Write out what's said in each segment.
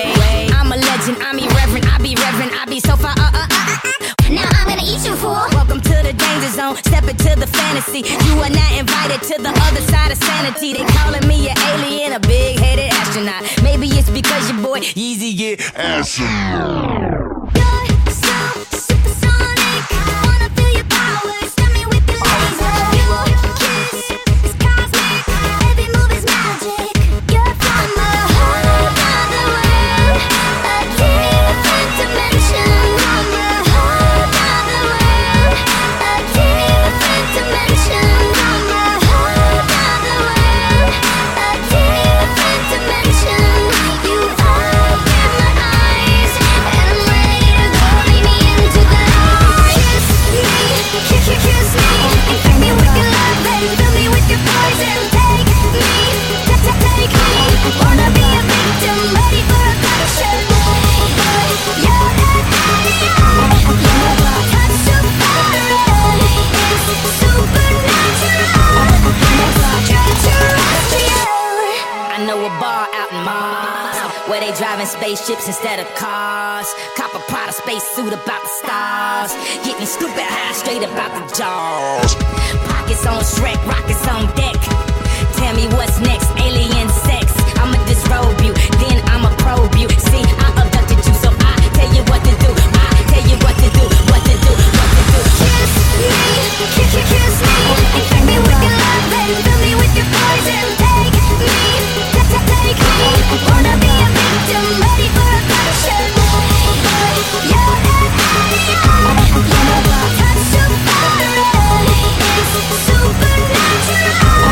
I'm a legend, I'm irreverent, I be reverent, I be so far. Now I'm gonna eat you, fool. Welcome to the danger zone, step into the fantasy. You are not invited to the other side of sanity. They calling me an alien, a big-headed astronaut. Maybe it's because your boy Yeezy get astronaut. You're so supersonic. Wanna feel your powers, stab me with your laser. Your kiss is cosmic, every move is magic. You're from a whole other world, a different dimension. From a whole other world, a different dimension. From a whole other world, a different dimension. You open my eyes, and I'm ready to go. Lead me into the light. Kiss me, kiss me, and fill me with your love, and fill me with your poison. Take me, take me. Wanna be a victim, ready for a passion. You're an alien. Your touch so foreign. It's supernatural. Extraterrestrial. I know a bar out in Mars where they driving spaceships instead of cars. Cop a Prada space suit about the stars. Getting stupid high straight about the jaws. Pockets on Shrek, rockets on deck. Tell me what's next, alien sex. I'ma disrobe you, then I'ma probe you. See, I abducted you, so I tell you what to do. I tell you what to do, what to do, what to do. Kiss me, kiss me, and fill me with your love, and fill me with your poison. Take me, take me. Wanna be a victim, ready for a passion. You're an alien. Your touch so foreign. It's supernatural.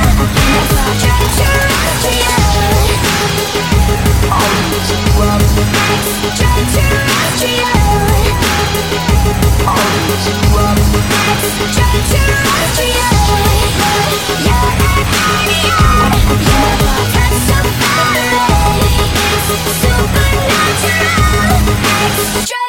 Extraterrestrial. Supernatural.